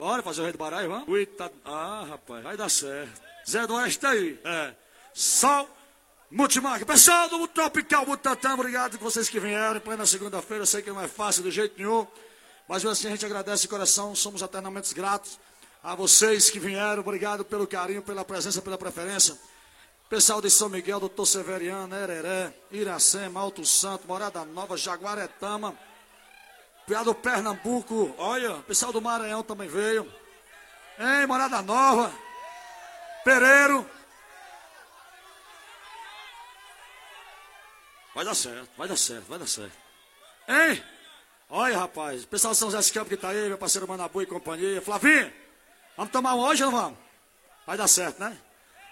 Bora fazer o Rei do Baraio, vamos? Ah, rapaz, vai dar certo. Zé do Oeste aí. Sol Multimarca. Pessoal do Tropical Butantan, obrigado por vocês que vieram. Depois na segunda-feira, eu sei que não é fácil de jeito nenhum. Mas assim a gente agradece de coração, somos eternamente gratos a vocês que vieram. Obrigado pelo carinho, pela presença, pela preferência. Pessoal de São Miguel, Doutor Severiano, Hereré, Iracema, Alto Santo, Morada Nova, Jaguaretama, do Pernambuco, olha, pessoal do Maranhão também veio. Hein, Morada Nova, Pereiro. Vai dar certo, vai dar certo, vai dar certo. Hein? Olha, rapaz, pessoal de São José dos Campos que tá aí, meu parceiro Manabu e companhia. Flavinho, vamos tomar um hoje ou não vamos? Vai dar certo, né?